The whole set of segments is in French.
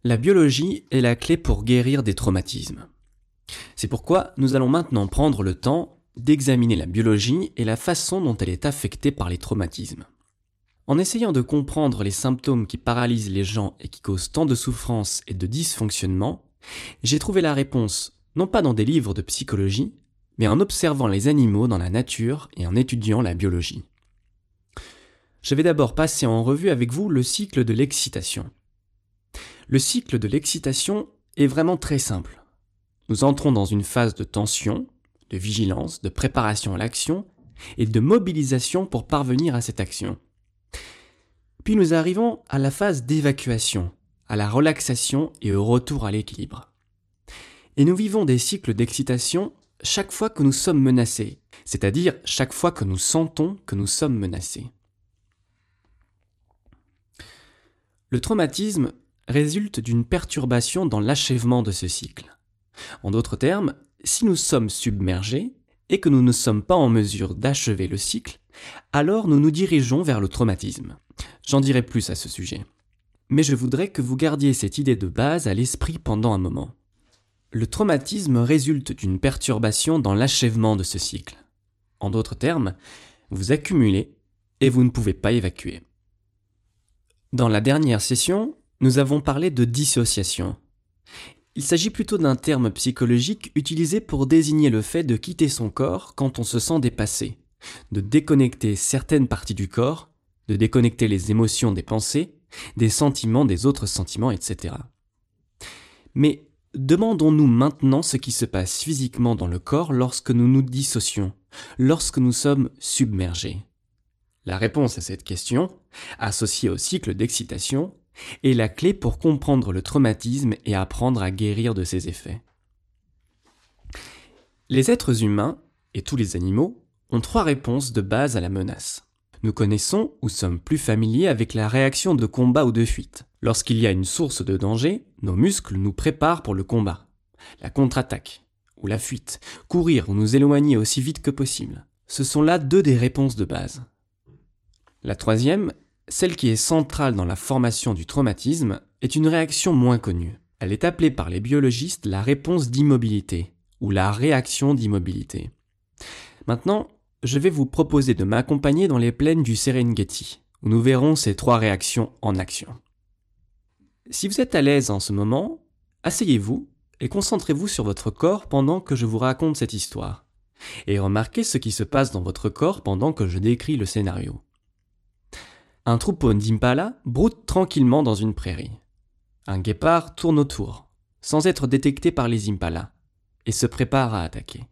La biologie est la clé pour guérir des traumatismes. C'est pourquoi nous allons maintenant prendre le temps d'examiner la biologie et la façon dont elle est affectée par les traumatismes. En essayant de comprendre les symptômes qui paralysent les gens et qui causent tant de souffrance et de dysfonctionnement, j'ai trouvé la réponse non pas dans des livres de psychologie, mais en observant les animaux dans la nature et en étudiant la biologie. Je vais d'abord passer en revue avec vous le cycle de l'excitation. Le cycle de l'excitation est vraiment très simple. Nous entrons dans une phase de tension, de vigilance, de préparation à l'action et de mobilisation pour parvenir à cette action. Puis nous arrivons à la phase d'évacuation, à la relaxation et au retour à l'équilibre. Et nous vivons des cycles d'excitation chaque fois que nous sommes menacés, c'est-à-dire chaque fois que nous sentons que nous sommes menacés. Le traumatisme résulte d'une perturbation dans l'achèvement de ce cycle. En d'autres termes, si nous sommes submergés et que nous ne sommes pas en mesure d'achever le cycle, alors nous nous dirigeons vers le traumatisme. J'en dirai plus à ce sujet. Mais je voudrais que vous gardiez cette idée de base à l'esprit pendant un moment. Le traumatisme résulte d'une perturbation dans l'achèvement de ce cycle. En d'autres termes, vous accumulez et vous ne pouvez pas évacuer. Dans la dernière session, nous avons parlé de dissociation. Il s'agit plutôt d'un terme psychologique utilisé pour désigner le fait de quitter son corps quand on se sent dépassé, de déconnecter certaines parties du corps, de déconnecter les émotions des pensées, des sentiments des autres sentiments, etc. Mais demandons-nous maintenant ce qui se passe physiquement dans le corps lorsque nous nous dissocions, lorsque nous sommes submergés. La réponse à cette question, associée au cycle d'excitation, est la clé pour comprendre le traumatisme et apprendre à guérir de ses effets. Les êtres humains, et tous les animaux, ont 3 réponses de base à la menace. Nous connaissons ou sommes plus familiers avec la réaction de combat ou de fuite. Lorsqu'il y a une source de danger, nos muscles nous préparent pour le combat, la contre-attaque ou la fuite, courir ou nous éloigner aussi vite que possible. Ce sont là 2 des réponses de base. La troisième, celle qui est centrale dans la formation du traumatisme, est une réaction moins connue. Elle est appelée par les biologistes la réponse d'immobilité ou la réaction d'immobilité. Maintenant, je vais vous proposer de m'accompagner dans les plaines du Serengeti, où nous verrons ces 3 réactions en action. Si vous êtes à l'aise en ce moment, asseyez-vous et concentrez-vous sur votre corps pendant que je vous raconte cette histoire, et remarquez ce qui se passe dans votre corps pendant que je décris le scénario. Un troupeau d'impala broute tranquillement dans une prairie. Un guépard tourne autour, sans être détecté par les impalas, et se prépare à attaquer.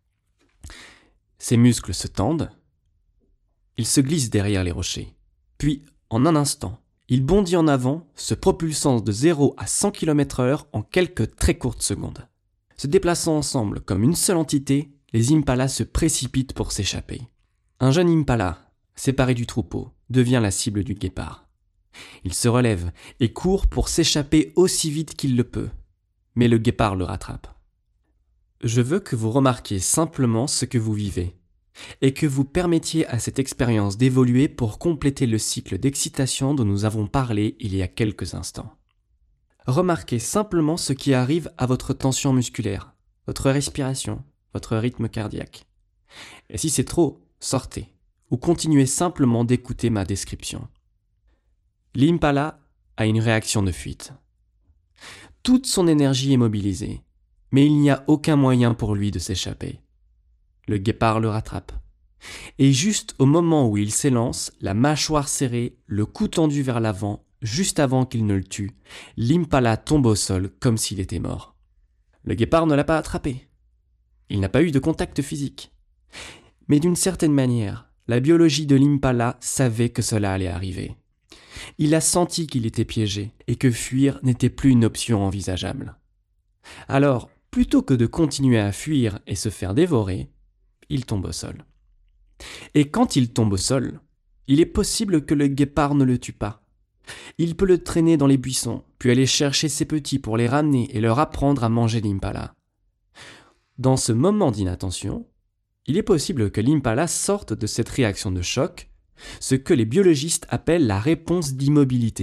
Ses muscles se tendent, il se glisse derrière les rochers, puis, en un instant, il bondit en avant, se propulsant de 0 à 100 km/h en quelques très courtes secondes. Se déplaçant ensemble comme une seule entité, les impalas se précipitent pour s'échapper. Un jeune impala, séparé du troupeau, devient la cible du guépard. Il se relève et court pour s'échapper aussi vite qu'il le peut, mais le guépard le rattrape. Je veux que vous remarquiez simplement ce que vous vivez, et que vous permettiez à cette expérience d'évoluer pour compléter le cycle d'excitation dont nous avons parlé il y a quelques instants. Remarquez simplement ce qui arrive à votre tension musculaire, votre respiration, votre rythme cardiaque. Et si c'est trop, sortez, ou continuez simplement d'écouter ma description. L'impala a une réaction de fuite. Toute son énergie est mobilisée, mais il n'y a aucun moyen pour lui de s'échapper. Le guépard le rattrape. Et juste au moment où il s'élance, la mâchoire serrée, le cou tendu vers l'avant, juste avant qu'il ne le tue, l'impala tombe au sol comme s'il était mort. Le guépard ne l'a pas attrapé. Il n'a pas eu de contact physique. Mais d'une certaine manière, la biologie de l'impala savait que cela allait arriver. Il a senti qu'il était piégé et que fuir n'était plus une option envisageable. Alors, plutôt que de continuer à fuir et se faire dévorer, il tombe au sol. Et quand il tombe au sol, il est possible que le guépard ne le tue pas. Il peut le traîner dans les buissons, puis aller chercher ses petits pour les ramener et leur apprendre à manger l'impala. Dans ce moment d'inattention, il est possible que l'impala sorte de cette réaction de choc, ce que les biologistes appellent la réponse d'immobilité,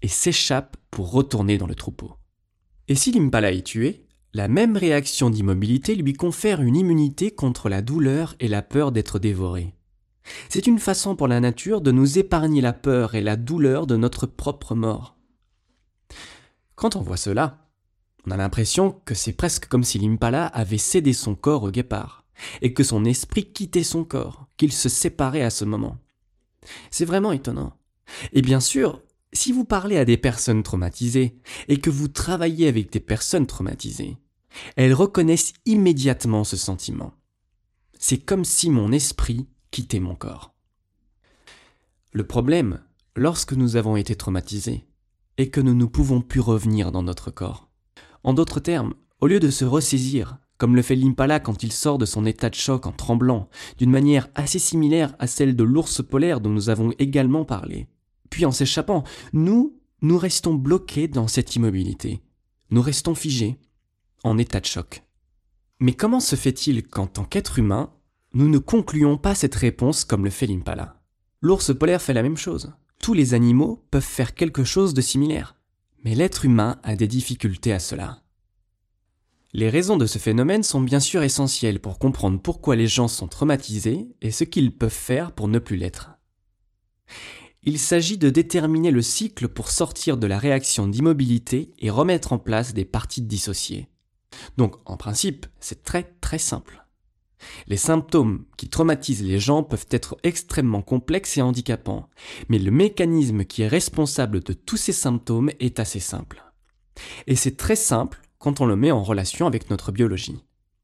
et s'échappe pour retourner dans le troupeau. Et si l'impala est tué, la même réaction d'immobilité lui confère une immunité contre la douleur et la peur d'être dévoré. C'est une façon pour la nature de nous épargner la peur et la douleur de notre propre mort. Quand on voit cela, on a l'impression que c'est presque comme si l'impala avait cédé son corps au guépard, et que son esprit quittait son corps, qu'il se séparait à ce moment. C'est vraiment étonnant. Et bien sûr, si vous parlez à des personnes traumatisées, et que vous travaillez avec des personnes traumatisées, elles reconnaissent immédiatement ce sentiment. C'est comme si mon esprit quittait mon corps. Le problème, lorsque nous avons été traumatisés, est que nous ne pouvons plus revenir dans notre corps. En d'autres termes, au lieu de se ressaisir, comme le fait l'impala quand il sort de son état de choc en tremblant, d'une manière assez similaire à celle de l'ours polaire dont nous avons également parlé, puis en s'échappant, nous restons bloqués dans cette immobilité. Nous restons figés, en état de choc. Mais comment se fait-il qu'en tant qu'être humain, nous ne concluons pas cette réponse comme le fait l'impala ? L'ours polaire fait la même chose. Tous les animaux peuvent faire quelque chose de similaire. Mais l'être humain a des difficultés à cela. Les raisons de ce phénomène sont bien sûr essentielles pour comprendre pourquoi les gens sont traumatisés et ce qu'ils peuvent faire pour ne plus l'être. Il s'agit de déterminer le cycle pour sortir de la réaction d'immobilité et remettre en place des parties dissociées. Donc, en principe, c'est très très simple. Les symptômes qui traumatisent les gens peuvent être extrêmement complexes et handicapants, mais le mécanisme qui est responsable de tous ces symptômes est assez simple. Et c'est très simple quand on le met en relation avec notre biologie.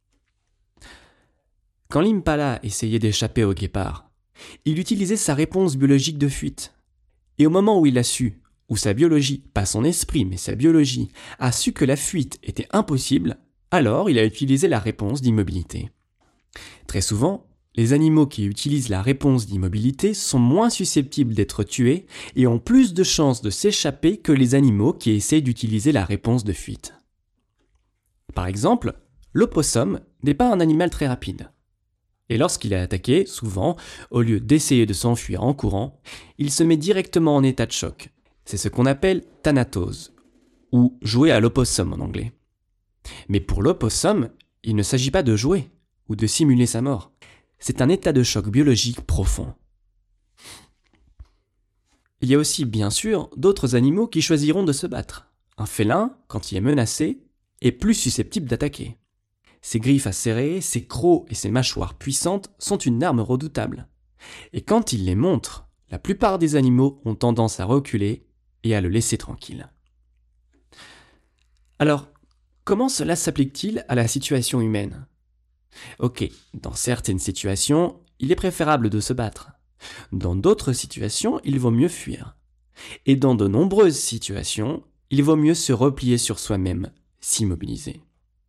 Quand l'impala essayait d'échapper au guépard, il utilisait sa réponse biologique de fuite. Et au moment où il a su, où sa biologie, pas son esprit, mais sa biologie, a su que la fuite était impossible, alors il a utilisé la réponse d'immobilité. Très souvent, les animaux qui utilisent la réponse d'immobilité sont moins susceptibles d'être tués et ont plus de chances de s'échapper que les animaux qui essaient d'utiliser la réponse de fuite. Par exemple, l'opossum n'est pas un animal très rapide. Et lorsqu'il est attaqué, souvent, au lieu d'essayer de s'enfuir en courant, il se met directement en état de choc. C'est ce qu'on appelle thanatose, ou jouer à l'opossum en anglais. Mais pour l'opossum, il ne s'agit pas de jouer ou de simuler sa mort. C'est un état de choc biologique profond. Il y a aussi, bien sûr, d'autres animaux qui choisiront de se battre. Un félin, quand il est menacé, est plus susceptible d'attaquer. Ses griffes acérées, ses crocs et ses mâchoires puissantes sont une arme redoutable. Et quand il les montre, la plupart des animaux ont tendance à reculer et à le laisser tranquille. Alors, comment cela s'applique-t-il à la situation humaine ? Ok, dans certaines situations, il est préférable de se battre. Dans d'autres situations, il vaut mieux fuir. Et dans de nombreuses situations, il vaut mieux se replier sur soi-même, s'immobiliser.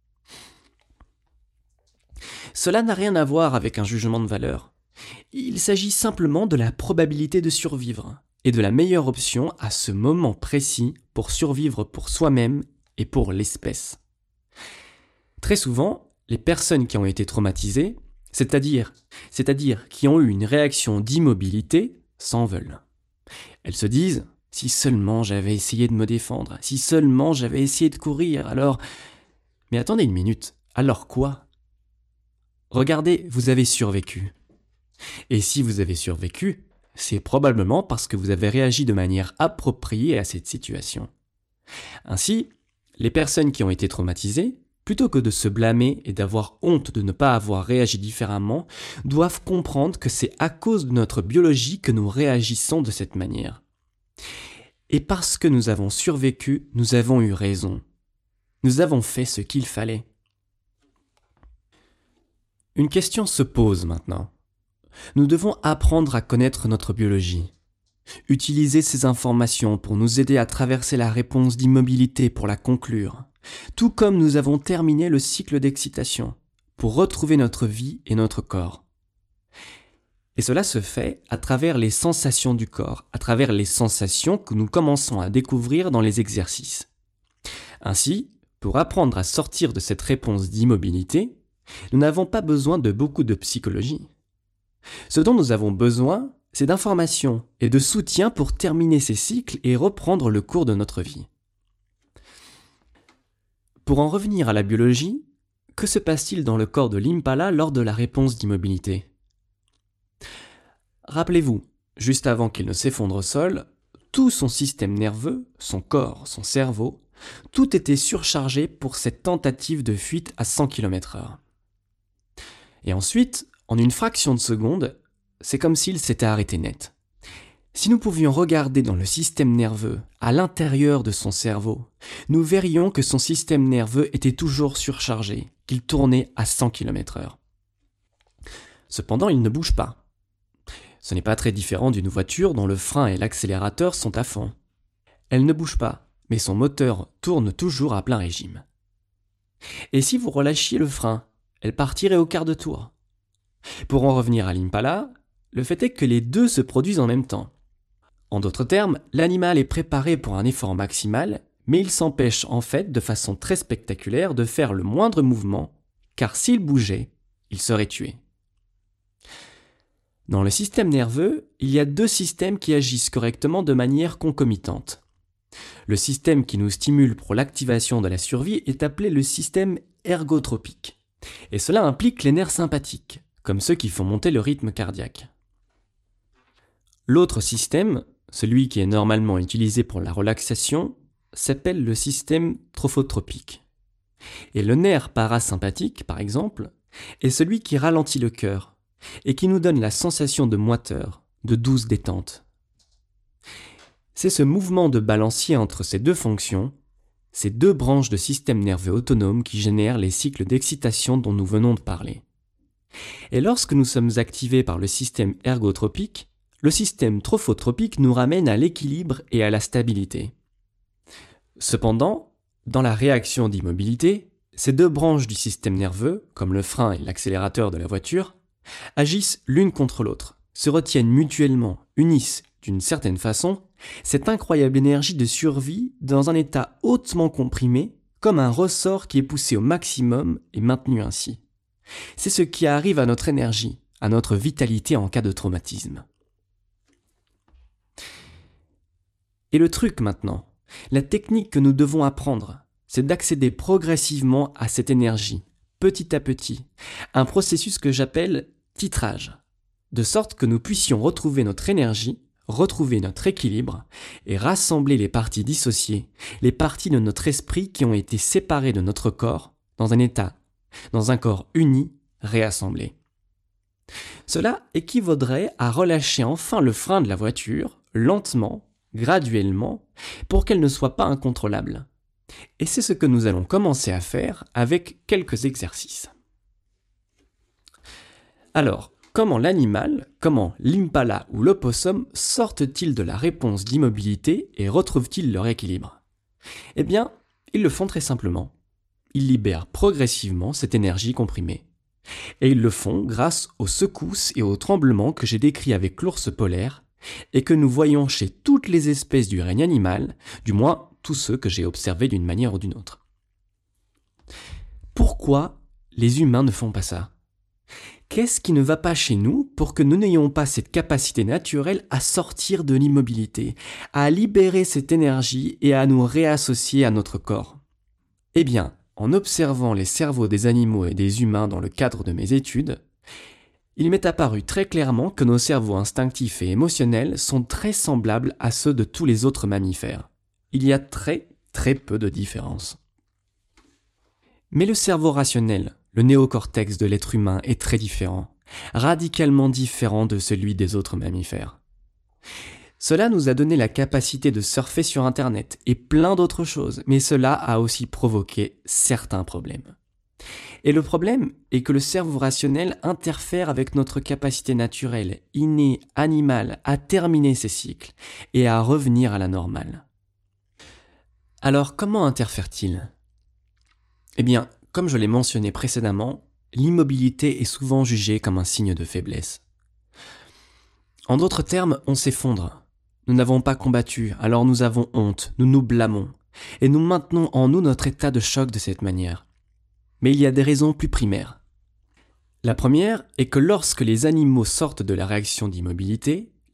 Cela n'a rien à voir avec un jugement de valeur. Il s'agit simplement de la probabilité de survivre et de la meilleure option à ce moment précis pour survivre pour soi-même et pour l'espèce. Très souvent, les personnes qui ont été traumatisées, c'est-à-dire qui ont eu une réaction d'immobilité, s'en veulent. Elles se disent « si seulement j'avais essayé de me défendre, si seulement j'avais essayé de courir, alors… » Mais attendez une minute, alors quoi ? Regardez, vous avez survécu. Et si vous avez survécu, c'est probablement parce que vous avez réagi de manière appropriée à cette situation. Ainsi, les personnes qui ont été traumatisées, plutôt que de se blâmer et d'avoir honte de ne pas avoir réagi différemment, doivent comprendre que c'est à cause de notre biologie que nous réagissons de cette manière. Et parce que nous avons survécu, nous avons eu raison. Nous avons fait ce qu'il fallait. Une question se pose maintenant. Nous devons apprendre à connaître notre biologie. Utiliser ces informations pour nous aider à traverser la réponse d'immobilité pour la conclure. Tout comme nous avons terminé le cycle d'excitation, pour retrouver notre vie et notre corps. Et cela se fait à travers les sensations du corps, à travers les sensations que nous commençons à découvrir dans les exercices. Ainsi, pour apprendre à sortir de cette réponse d'immobilité, nous n'avons pas besoin de beaucoup de psychologie. Ce dont nous avons besoin, c'est d'information et de soutien pour terminer ces cycles et reprendre le cours de notre vie. Pour en revenir à la biologie, que se passe-t-il dans le corps de l'impala lors de la réponse d'immobilité ? Rappelez-vous, juste avant qu'il ne s'effondre au sol, tout son système nerveux, son corps, son cerveau, tout était surchargé pour cette tentative de fuite à 100 km/h. Et ensuite, en une fraction de seconde, c'est comme s'il s'était arrêté net. Si nous pouvions regarder dans le système nerveux, à l'intérieur de son cerveau, nous verrions que son système nerveux était toujours surchargé, qu'il tournait à 100 km/h. Cependant, il ne bouge pas. Ce n'est pas très différent d'une voiture dont le frein et l'accélérateur sont à fond. Elle ne bouge pas, mais son moteur tourne toujours à plein régime. Et si vous relâchiez le frein, elle partirait au quart de tour. Pour en revenir à l'impala, le fait est que les deux se produisent en même temps. En d'autres termes, l'animal est préparé pour un effort maximal, mais il s'empêche en fait de façon très spectaculaire de faire le moindre mouvement, car s'il bougeait, il serait tué. Dans le système nerveux, il y a deux systèmes qui agissent correctement de manière concomitante. Le système qui nous stimule pour l'activation de la survie est appelé le système ergotropique. Et cela implique les nerfs sympathiques, comme ceux qui font monter le rythme cardiaque. L'autre système, celui qui est normalement utilisé pour la relaxation, s'appelle le système trophotropique. Et le nerf parasympathique, par exemple, est celui qui ralentit le cœur et qui nous donne la sensation de moiteur, de douce détente. C'est ce mouvement de balancier entre ces deux fonctions, ces deux branches de système nerveux autonome qui génèrent les cycles d'excitation dont nous venons de parler. Et lorsque nous sommes activés par le système ergotropique, le système trophotropique nous ramène à l'équilibre et à la stabilité. Cependant, dans la réaction d'immobilité, ces deux branches du système nerveux, comme le frein et l'accélérateur de la voiture, agissent l'une contre l'autre, se retiennent mutuellement, unissent, d'une certaine façon, cette incroyable énergie de survie dans un état hautement comprimé, comme un ressort qui est poussé au maximum et maintenu ainsi. C'est ce qui arrive à notre énergie, à notre vitalité en cas de traumatisme. Et le truc maintenant, la technique que nous devons apprendre, c'est d'accéder progressivement à cette énergie, petit à petit, un processus que j'appelle titrage, de sorte que nous puissions retrouver notre énergie, retrouver notre équilibre et rassembler les parties dissociées, les parties de notre esprit qui ont été séparées de notre corps dans un corps uni, réassemblé. Cela équivaudrait à relâcher enfin le frein de la voiture, lentement, graduellement, pour qu'elle ne soit pas incontrôlable. Et c'est ce que nous allons commencer à faire avec quelques exercices. Alors, comment l'impala ou l'opossum sortent-ils de la réponse d'immobilité et retrouvent-ils leur équilibre ? Eh bien, ils le font très simplement. Ils libèrent progressivement cette énergie comprimée. Et ils le font grâce aux secousses et aux tremblements que j'ai décrits avec l'ours polaire et que nous voyons chez toutes les espèces du règne animal, du moins tous ceux que j'ai observés d'une manière ou d'une autre. Pourquoi les humains ne font pas ça ? Qu'est-ce qui ne va pas chez nous pour que nous n'ayons pas cette capacité naturelle à sortir de l'immobilité, à libérer cette énergie et à nous réassocier à notre corps ? Eh bien, en observant les cerveaux des animaux et des humains dans le cadre de mes études, il m'est apparu très clairement que nos cerveaux instinctifs et émotionnels sont très semblables à ceux de tous les autres mammifères. Il y a très peu de différence. Mais le cerveau rationnel, le néocortex de l'être humain est très différent, radicalement différent de celui des autres mammifères. Cela nous a donné la capacité de surfer sur Internet et plein d'autres choses, mais cela a aussi provoqué certains problèmes. Et le problème est que le cerveau rationnel interfère avec notre capacité naturelle, innée, animale, à terminer ces cycles et à revenir à la normale. Alors comment interfère-t-il ? Eh bien, comme je l'ai mentionné précédemment, l'immobilité est souvent jugée comme un signe de faiblesse. En d'autres termes, on s'effondre. Nous n'avons pas combattu, alors nous avons honte, nous nous blâmons, et nous maintenons en nous notre état de choc de cette manière. Mais il y a des raisons plus primaires. La première est que lorsque les animaux sortent de la réaction d'immobilité,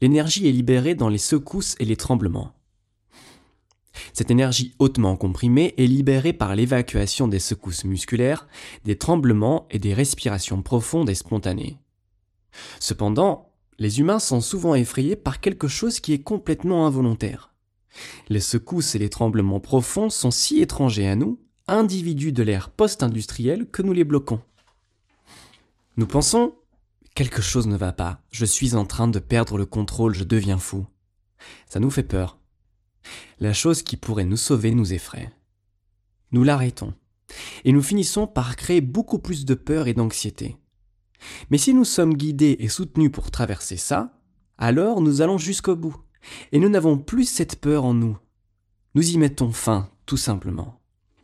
l'énergie est libérée dans les secousses et les tremblements. Cette énergie hautement comprimée est libérée par l'évacuation des secousses musculaires, des tremblements et des respirations profondes et spontanées. Cependant, les humains sont souvent effrayés par quelque chose qui est complètement involontaire. Les secousses et les tremblements profonds sont si étrangers à nous, individus de l'ère post-industrielle, que nous les bloquons. Nous pensons « quelque chose ne va pas, je suis en train de perdre le contrôle, je deviens fou ». Ça nous fait peur. La chose qui pourrait nous sauver nous effraie. Nous l'arrêtons, et nous finissons par créer beaucoup plus de peur et d'anxiété. Mais si nous sommes guidés et soutenus pour traverser ça, alors nous allons jusqu'au bout, et nous n'avons plus cette peur en nous. Nous y mettons fin, tout simplement.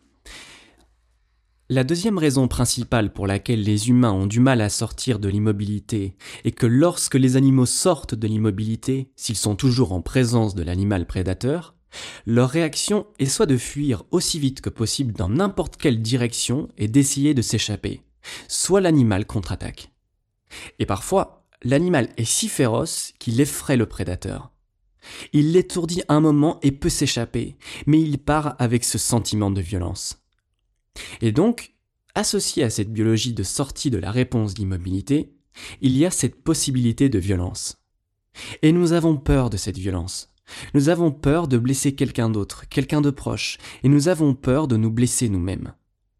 La deuxième raison principale pour laquelle les humains ont du mal à sortir de l'immobilité est que lorsque les animaux sortent de l'immobilité, s'ils sont toujours en présence de l'animal prédateur, leur réaction est soit de fuir aussi vite que possible dans n'importe quelle direction et d'essayer de s'échapper, soit l'animal contre-attaque. Et parfois, l'animal est si féroce qu'il effraie le prédateur. Il l'étourdit un moment et peut s'échapper, mais il part avec ce sentiment de violence. Et donc, associé à cette biologie de sortie de la réponse d'immobilité, il y a cette possibilité de violence. Et nous avons peur de cette violence. Nous avons peur de blesser quelqu'un d'autre, quelqu'un de proche, et nous avons peur de nous blesser nous-mêmes.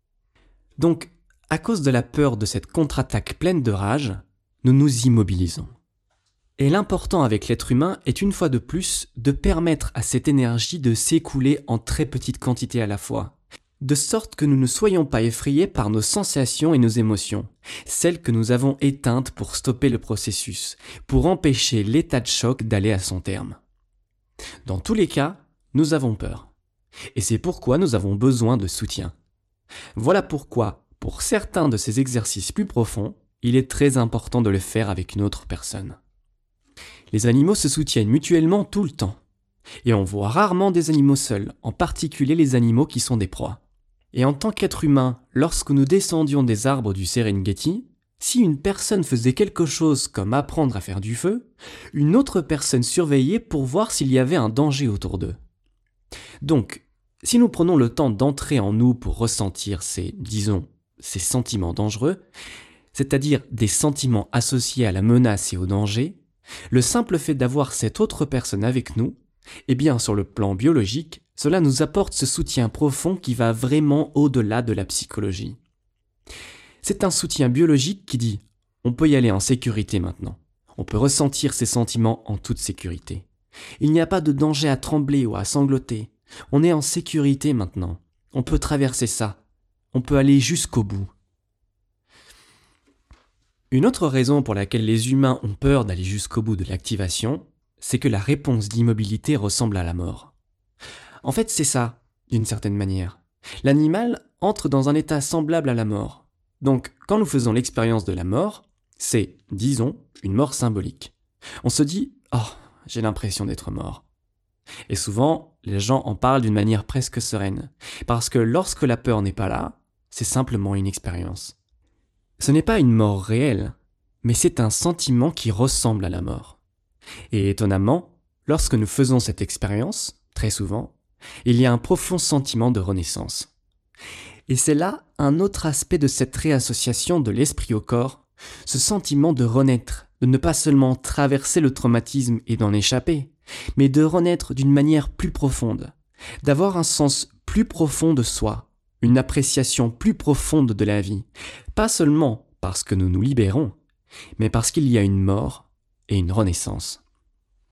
Donc, à cause de la peur de cette contre-attaque pleine de rage, nous nous immobilisons. Et l'important avec l'être humain est une fois de plus de permettre à cette énergie de s'écouler en très petite quantité à la fois, de sorte que nous ne soyons pas effrayés par nos sensations et nos émotions, celles que nous avons éteintes pour stopper le processus, pour empêcher l'état de choc d'aller à son terme. Dans tous les cas, nous avons peur. Et c'est pourquoi nous avons besoin de soutien. Voilà pourquoi, pour certains de ces exercices plus profonds, il est très important de le faire avec une autre personne. Les animaux se soutiennent mutuellement tout le temps. Et on voit rarement des animaux seuls, en particulier les animaux qui sont des proies. Et en tant qu'être humain, lorsque nous descendions des arbres du Serengeti, si une personne faisait quelque chose comme apprendre à faire du feu, une autre personne surveillait pour voir s'il y avait un danger autour d'eux. Donc, si nous prenons le temps d'entrer en nous pour ressentir ces sentiments dangereux, c'est-à-dire des sentiments associés à la menace et au danger, le simple fait d'avoir cette autre personne avec nous, eh bien sur le plan biologique, cela nous apporte ce soutien profond qui va vraiment au-delà de la psychologie. C'est un soutien biologique qui dit « on peut y aller en sécurité maintenant, on peut ressentir ces sentiments en toute sécurité. Il n'y a pas de danger à trembler ou à sangloter, on est en sécurité maintenant, on peut traverser ça, on peut aller jusqu'au bout. » Une autre raison pour laquelle les humains ont peur d'aller jusqu'au bout de l'activation, c'est que la réponse d'immobilité ressemble à la mort. En fait, c'est ça, d'une certaine manière. L'animal entre dans un état semblable à la mort. Donc, quand nous faisons l'expérience de la mort, c'est, disons, une mort symbolique. On se dit « Oh, j'ai l'impression d'être mort ». Et souvent, les gens en parlent d'une manière presque sereine, parce que lorsque la peur n'est pas là, c'est simplement une expérience. Ce n'est pas une mort réelle, mais c'est un sentiment qui ressemble à la mort. Et étonnamment, lorsque nous faisons cette expérience, très souvent, il y a un profond sentiment de renaissance. Et c'est là un autre aspect de cette réassociation de l'esprit au corps, ce sentiment de renaître, de ne pas seulement traverser le traumatisme et d'en échapper, mais de renaître d'une manière plus profonde, d'avoir un sens plus profond de soi, une appréciation plus profonde de la vie, pas seulement parce que nous nous libérons, mais parce qu'il y a une mort et une renaissance.